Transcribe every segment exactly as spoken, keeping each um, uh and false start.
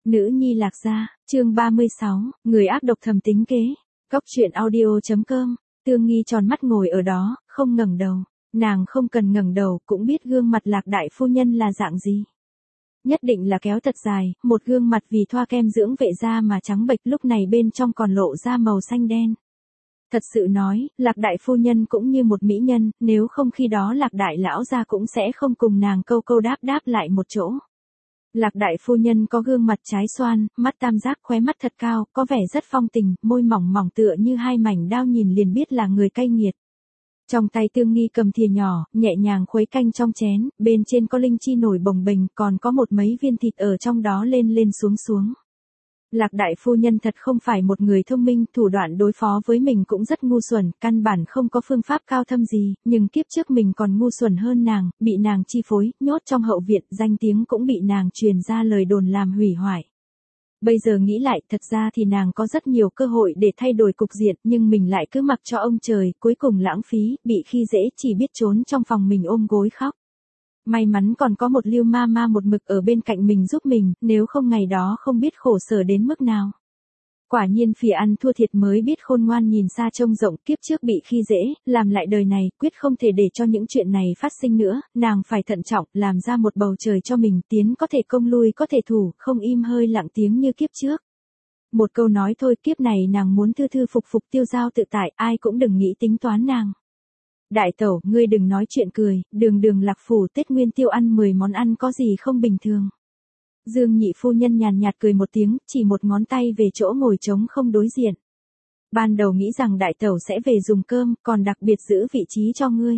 Nữ nhi Lạc gia, chương ba mươi sáu, người ác độc thầm tính kế. Góc truyện audio chấm com. Tương Nghi tròn mắt ngồi ở đó, không ngẩng đầu. Nàng không cần ngẩng đầu cũng biết gương mặt Lạc đại phu nhân là dạng gì. Nhất định là kéo thật dài, một gương mặt vì thoa kem dưỡng vệ da mà trắng bệch, lúc này bên trong còn lộ ra màu xanh đen. Thật sự nói, Lạc đại phu nhân cũng như một mỹ nhân, nếu không khi đó Lạc đại lão gia cũng sẽ không cùng nàng câu câu đáp đáp lại một chỗ. Lạc đại phu nhân có gương mặt trái xoan, mắt tam giác, khóe mắt thật cao, có vẻ rất phong tình, môi mỏng mỏng tựa như hai mảnh đao, nhìn liền biết là người cay nghiệt. Trong tay Tương Nghi cầm thìa nhỏ, nhẹ nhàng khuấy canh trong chén, bên trên có linh chi nổi bồng bềnh, còn có một mấy viên thịt ở trong đó lên lên xuống xuống. Lạc đại phu nhân thật không phải một người thông minh, thủ đoạn đối phó với mình cũng rất ngu xuẩn, căn bản không có phương pháp cao thâm gì, nhưng kiếp trước mình còn ngu xuẩn hơn nàng, bị nàng chi phối, nhốt trong hậu viện, danh tiếng cũng bị nàng truyền ra lời đồn làm hủy hoại. Bây giờ nghĩ lại, thật ra thì nàng có rất nhiều cơ hội để thay đổi cục diện, nhưng mình lại cứ mặc cho ông trời, cuối cùng lãng phí, bị khi dễ, chỉ biết trốn trong phòng mình ôm gối khóc. May mắn còn có một Lưu ma ma một mực ở bên cạnh mình giúp mình, nếu không ngày đó không biết khổ sở đến mức nào. Quả nhiên phỉ ăn thua thiệt mới biết khôn ngoan, nhìn xa trông rộng, kiếp trước bị khi dễ, làm lại đời này, quyết không thể để cho những chuyện này phát sinh nữa, nàng phải thận trọng, làm ra một bầu trời cho mình, tiến có thể công lui có thể thủ, không im hơi lặng tiếng như kiếp trước. Một câu nói thôi, kiếp này nàng muốn thư thư phục phục tiêu dao tự tại, ai cũng đừng nghĩ tính toán nàng. Đại tẩu, ngươi đừng nói chuyện cười, đường đường Lạc phủ Tết Nguyên Tiêu ăn mười món ăn có gì không bình thường. Dương nhị phu nhân nhàn nhạt cười một tiếng, chỉ một ngón tay về chỗ ngồi trống không đối diện. Ban đầu nghĩ rằng đại tẩu sẽ về dùng cơm, còn đặc biệt giữ vị trí cho ngươi.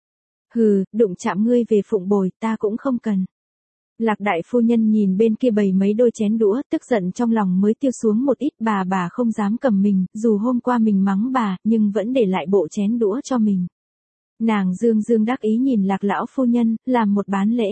Hừ, đụng chạm ngươi về phụng bồi, ta cũng không cần. Lạc đại phu nhân nhìn bên kia bày mấy đôi chén đũa, tức giận trong lòng mới tiêu xuống một ít, bà bà không dám cầm mình, dù hôm qua mình mắng bà, nhưng vẫn để lại bộ chén đũa cho mình. Nàng dương dương đắc ý nhìn Lạc lão phu nhân, làm một bán lễ.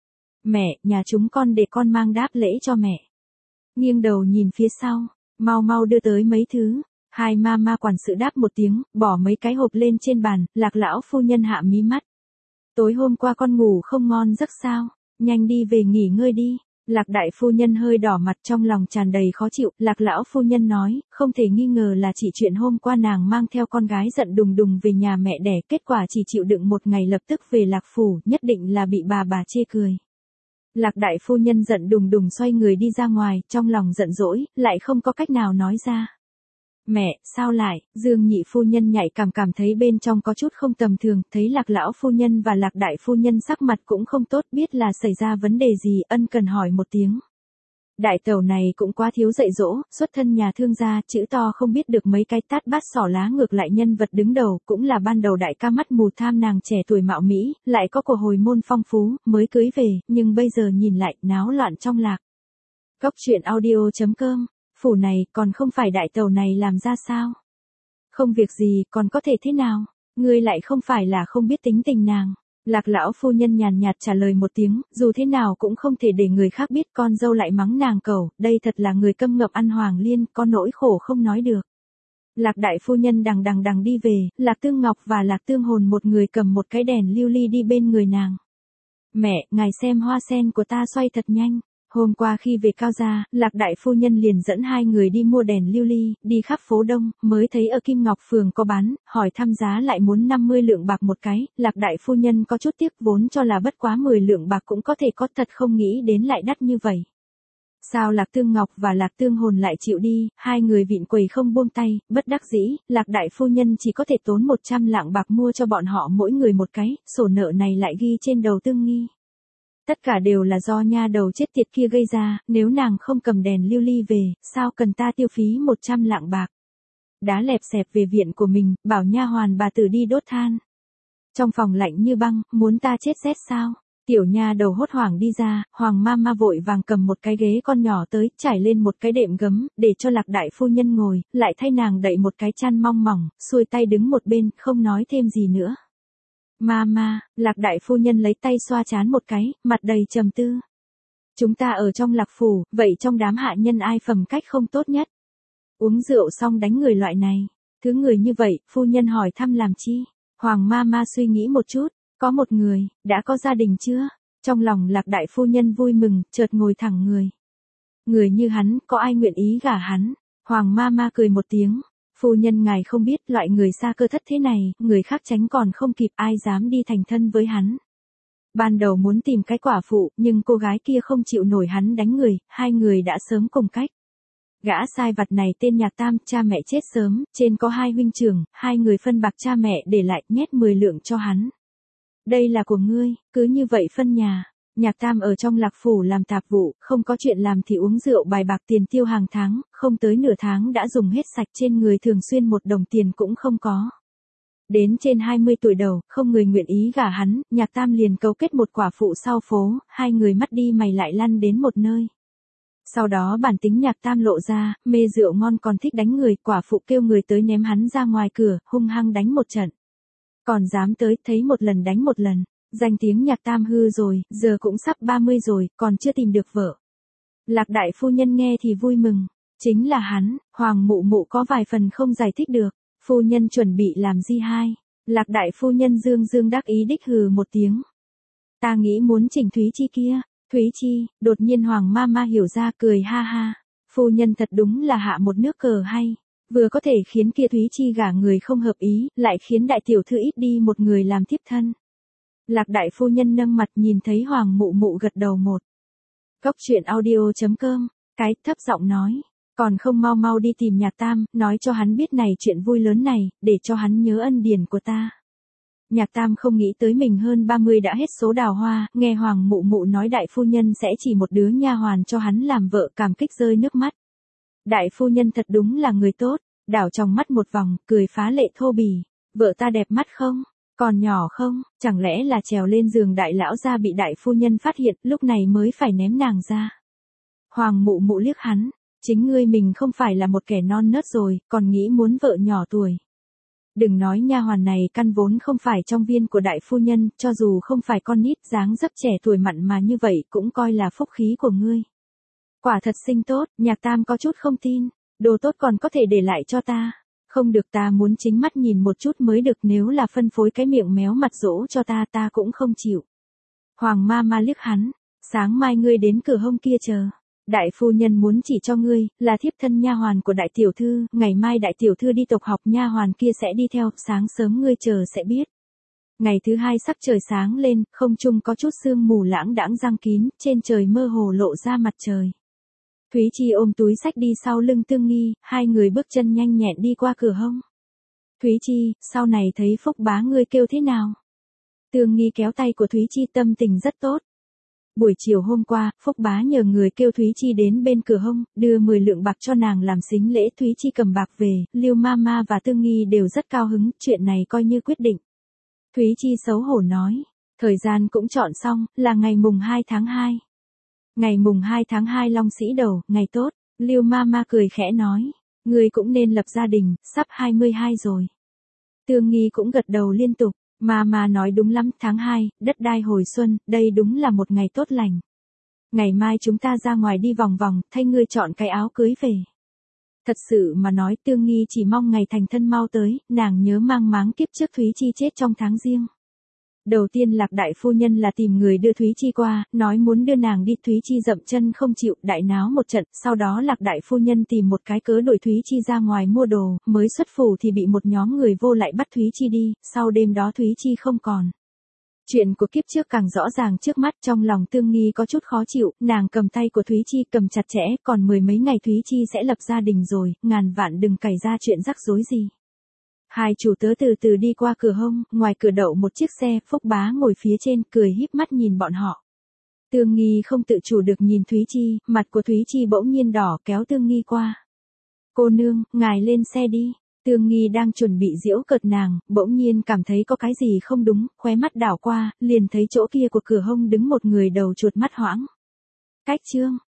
Mẹ, nhà chúng con để con mang đáp lễ cho mẹ. Nghiêng đầu nhìn phía sau, mau mau đưa tới mấy thứ. Hai ma ma quản sự đáp một tiếng, bỏ mấy cái hộp lên trên bàn, Lạc lão phu nhân hạ mí mắt. Tối hôm qua con ngủ không ngon giấc sao, nhanh đi về nghỉ ngơi đi. Lạc đại phu nhân hơi đỏ mặt, trong lòng tràn đầy khó chịu. Lạc lão phu nhân nói, không thể nghi ngờ là chỉ chuyện hôm qua nàng mang theo con gái giận đùng đùng về nhà mẹ đẻ, kết quả chỉ chịu đựng một ngày lập tức về Lạc phủ, nhất định là bị bà bà chê cười. Lạc đại phu nhân giận đùng đùng xoay người đi ra ngoài, trong lòng giận dỗi, lại không có cách nào nói ra. Mẹ, sao lại? Dương nhị phu nhân nhạy cảm cảm thấy bên trong có chút không tầm thường, thấy Lạc lão phu nhân và Lạc đại phu nhân sắc mặt cũng không tốt, biết là xảy ra vấn đề gì, ân cần hỏi một tiếng. Đại tẩu này cũng quá thiếu dạy dỗ, xuất thân nhà thương gia, chữ to không biết được mấy cái tát bát xỏ lá, ngược lại nhân vật đứng đầu, cũng là ban đầu đại ca mắt mù tham nàng trẻ tuổi mạo mỹ, lại có của hồi môn phong phú, mới cưới về, nhưng bây giờ nhìn lại, náo loạn trong Lạc. Góc truyện audio chấm com. Phủ này, còn không phải đại tẩu này làm ra sao? Không việc gì, còn có thể thế nào? Ngươi lại không phải là không biết tính tình nàng. Lạc lão phu nhân nhàn nhạt trả lời một tiếng, dù thế nào cũng không thể để người khác biết, con dâu lại mắng nàng cẩu, đây thật là người câm ngập ăn hoàng liên, có nỗi khổ không nói được. Lạc đại phu nhân đằng đằng đằng đi về, Lạc Tương Ngọc và Lạc Tương Hồn một người cầm một cái đèn lưu ly đi bên người nàng. Mẹ, ngài xem hoa sen của ta xoay thật nhanh. Hôm qua khi về Cao gia, Lạc đại phu nhân liền dẫn hai người đi mua đèn lưu ly, đi khắp phố Đông, mới thấy ở Kim Ngọc phường có bán, hỏi thăm giá lại muốn năm mươi lượng bạc một cái, Lạc đại phu nhân có chút tiếc, vốn cho là bất quá mười lượng bạc cũng có thể có, thật không nghĩ đến lại đắt như vậy. Sao Lạc Tương Ngọc và Lạc Tương Hồn lại chịu đi, hai người vịn quầy không buông tay, bất đắc dĩ, Lạc đại phu nhân chỉ có thể tốn một trăm lạng bạc mua cho bọn họ mỗi người một cái, sổ nợ này lại ghi trên đầu Tương Nghi. Tất cả đều là do nha đầu chết tiệt kia gây ra, nếu nàng không cầm đèn lưu ly về, sao cần ta tiêu phí một trăm lạng bạc. Đá lẹp xẹp về viện của mình, bảo nha hoàn bà tử đi đốt than. Trong phòng lạnh như băng, muốn ta chết rét sao? Tiểu nha đầu hốt hoảng đi ra, Hoàng ma ma vội vàng cầm một cái ghế con nhỏ tới, trải lên một cái đệm gấm, để cho Lạc đại phu nhân ngồi, lại thay nàng đậy một cái chăn mong mỏng, xuôi tay đứng một bên, không nói thêm gì nữa. Mama, Lạc đại phu nhân lấy tay xoa trán một cái, mặt đầy trầm tư. Chúng ta ở trong Lạc phủ, vậy trong đám hạ nhân ai phẩm cách không tốt nhất? Uống rượu xong đánh người loại này. Thứ người như vậy, phu nhân hỏi thăm làm chi? Hoàng Mama suy nghĩ một chút, có một người, đã có gia đình chưa? Trong lòng Lạc đại phu nhân vui mừng, chợt ngồi thẳng người. người như hắn, có ai nguyện ý gả hắn? Hoàng ma ma cười một tiếng, phu nhân ngài không biết, loại người xa cơ thất thế này, người khác tránh còn không kịp, ai dám đi thành thân với hắn. Ban đầu muốn tìm cái quả phụ, nhưng cô gái kia không chịu nổi hắn đánh người, hai người đã sớm cùng cách. Gã sai vặt này tên Nhạc Tam, cha mẹ chết sớm, trên có hai huynh trưởng, hai người phân bạc cha mẹ để lại, nhét mười lượng cho hắn. Đây là của ngươi, cứ như vậy phân nhà. Nhạc Tam ở trong Lạc Phủ làm tạp vụ, không có chuyện làm thì uống rượu bài bạc tiền tiêu hàng tháng, không tới nửa tháng đã dùng hết sạch, trên người thường xuyên một đồng tiền cũng không có. Đến trên hai mươi tuổi đầu, không người nguyện ý gả hắn, Nhạc Tam liền cấu kết một quả phụ sau phố, hai người mắt đi mày lại lăn đến một nơi. Sau đó bản tính Nhạc Tam lộ ra, mê rượu ngon còn thích đánh người, quả phụ kêu người tới ném hắn ra ngoài cửa, hung hăng đánh một trận. Còn dám tới, thấy một lần đánh một lần. Danh tiếng Nhạc Tam hư rồi, giờ cũng sắp ba mươi rồi, còn chưa tìm được vợ. Lạc đại phu nhân nghe thì vui mừng. Chính là hắn, Hoàng mụ mụ có vài phần không giải thích được. Phu nhân chuẩn bị làm gì hai? Lạc đại phu nhân dương dương đắc ý đích hừ một tiếng. Ta nghĩ muốn chỉnh Thúy Chi kia. Thúy Chi, đột nhiên Hoàng ma ma hiểu ra, cười ha ha. Phu nhân thật đúng là hạ một nước cờ hay. Vừa có thể khiến kia Thúy Chi gả người không hợp ý, lại khiến đại tiểu thư ít đi một người làm tiếp thân. Lạc đại phu nhân nâng mặt nhìn thấy Hoàng mụ mụ gật đầu một. Cốc truyện audio chấm com, cái thấp giọng nói. Còn không mau mau đi tìm Nhạc Tam, nói cho hắn biết này chuyện vui lớn này, để cho hắn nhớ ân điển của ta. Nhạc Tam không nghĩ tới mình hơn ba mươi đã hết số đào hoa, nghe Hoàng mụ mụ nói đại phu nhân sẽ chỉ một đứa nha hoàn cho hắn làm vợ, cảm kích rơi nước mắt. Đại phu nhân thật đúng là người tốt, đảo trong mắt một vòng, cười phá lệ thô bỉ. Vợ ta đẹp mắt không? Còn nhỏ không? Chẳng lẽ là trèo lên giường đại lão gia bị đại phu nhân phát hiện, lúc này mới phải ném nàng ra. Hoàng mụ mụ liếc hắn, chính ngươi mình không phải là một kẻ non nớt rồi, còn nghĩ muốn vợ nhỏ tuổi. Đừng nói nha hoàn này căn vốn không phải trong viên của đại phu nhân, cho dù không phải con nít dáng dấp trẻ tuổi mặn mà như vậy cũng coi là phúc khí của ngươi. Quả thật sinh tốt, Nhạc Tam có chút không tin, đồ tốt còn có thể để lại cho ta. Không được, ta muốn chính mắt nhìn một chút mới được, nếu là phân phối cái miệng méo mặt dỗ cho ta ta cũng không chịu. Hoàng ma ma liếc hắn, sáng mai ngươi đến cửa hông kia chờ. Đại phu nhân muốn chỉ cho ngươi, là thiếp thân nha hoàn của đại tiểu thư, ngày mai đại tiểu thư đi tộc học nha hoàn kia sẽ đi theo, sáng sớm ngươi chờ sẽ biết. Ngày thứ hai sắc trời sáng lên, không trung có chút sương mù lãng đãng giăng kín, trên trời mơ hồ lộ ra mặt trời. Thúy Chi ôm túi sách đi sau lưng Tương Nghi, hai người bước chân nhanh nhẹn đi qua cửa hông. Thúy Chi, sau này thấy Phúc bá ngươi kêu thế nào? Tương Nghi kéo tay của Thúy Chi, tâm tình rất tốt. Buổi chiều hôm qua, Phúc bá nhờ người kêu Thúy Chi đến bên cửa hông, đưa mười lượng bạc cho nàng làm sính lễ. Thúy Chi cầm bạc về, Lưu Mama và Tương Nghi đều rất cao hứng, chuyện này coi như quyết định. Thúy Chi xấu hổ nói, thời gian cũng chọn xong, là ngày mùng hai tháng hai. Ngày mùng hai tháng hai long sĩ đầu, ngày tốt. Lưu Mama cười khẽ nói, ngươi cũng nên lập gia đình, sắp hai mươi hai rồi. Tương Nghi cũng gật đầu liên tục. Mama nói đúng lắm, tháng hai, đất đai hồi xuân, đây đúng là một ngày tốt lành. Ngày mai chúng ta ra ngoài đi vòng vòng, thay ngươi chọn cái áo cưới về. Thật sự mà nói, Tương Nghi chỉ mong ngày thành thân mau tới, nàng nhớ mang máng kiếp trước Thúy Chi chết trong tháng riêng. Đầu tiên Lạc đại phu nhân là tìm người đưa Thúy Chi qua, nói muốn đưa nàng đi, Thúy Chi dậm chân không chịu, đại náo một trận, sau đó Lạc đại phu nhân tìm một cái cớ đuổi Thúy Chi ra ngoài mua đồ, mới xuất phủ thì bị một nhóm người vô lại bắt Thúy Chi đi, sau đêm đó Thúy Chi không còn. Chuyện của kiếp trước càng rõ ràng trước mắt, trong lòng Tương Nghi có chút khó chịu, nàng cầm tay của Thúy Chi cầm chặt chẽ, còn mười mấy ngày Thúy Chi sẽ lập gia đình rồi, ngàn vạn đừng cày ra chuyện rắc rối gì. Hai chủ tớ từ từ đi qua cửa hông, ngoài cửa đậu một chiếc xe, Phúc bá ngồi phía trên, cười híp mắt nhìn bọn họ. Tương Nghi không tự chủ được nhìn Thúy Chi, mặt của Thúy Chi bỗng nhiên đỏ, kéo Tương Nghi qua. Cô nương, ngài lên xe đi. Tương Nghi đang chuẩn bị giễu cợt nàng, bỗng nhiên cảm thấy có cái gì không đúng, khóe mắt đảo qua, liền thấy chỗ kia của cửa hông đứng một người đầu chuột mắt hoãng. Cách chương.